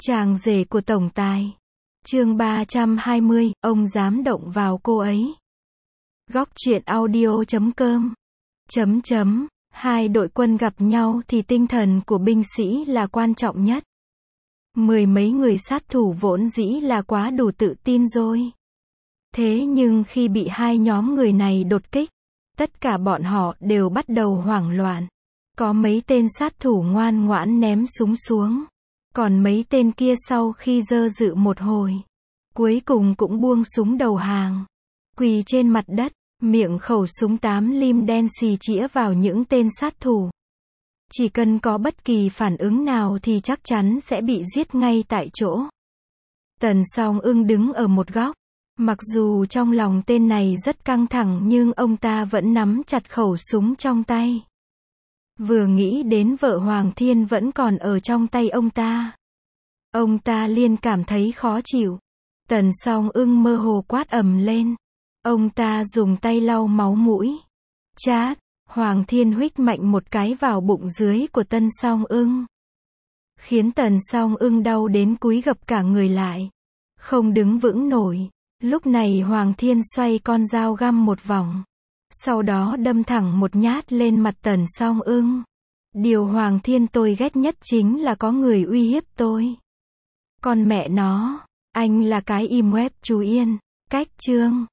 Chàng rể của tổng tài. Chương 320, ông dám động vào cô ấy. Góc truyện audio.com. Hai đội quân gặp nhau thì tinh thần của binh sĩ là quan trọng nhất. Mười mấy người sát thủ vốn dĩ là quá đủ tự tin rồi. Thế nhưng khi bị hai nhóm người này đột kích, tất cả bọn họ đều bắt đầu hoảng loạn. Có mấy tên sát thủ ngoan ngoãn ném súng xuống. Còn mấy tên kia sau khi do dự một hồi, cuối cùng cũng buông súng đầu hàng. Quỳ trên mặt đất, miệng khẩu súng 8 lim đen xì chĩa vào những tên sát thủ. Chỉ cần có bất kỳ phản ứng nào thì chắc chắn sẽ bị giết ngay tại chỗ. Tần Song Ưng đứng ở một góc. Mặc dù trong lòng tên này rất căng thẳng nhưng ông ta vẫn nắm chặt khẩu súng trong tay. Vừa nghĩ đến vợ Hoàng Thiên vẫn còn ở trong tay ông ta liền cảm thấy khó chịu. Tần Song Ưng mơ hồ quát ầm lên. Ông ta dùng tay lau máu mũi. Chát, Hoàng Thiên huých mạnh một cái vào bụng dưới của Tần Song Ưng. Khiến Tần Song Ưng đau đến cúi gập cả người lại. Không đứng vững nổi. Lúc này Hoàng Thiên xoay con dao găm một vòng. Sau đó đâm thẳng một nhát lên mặt Tần Song Ưng. Điều Hoàng Thiên tôi ghét nhất chính là có người uy hiếp tôi. Con mẹ nó, anh là cái im web chú Yên. Cách chương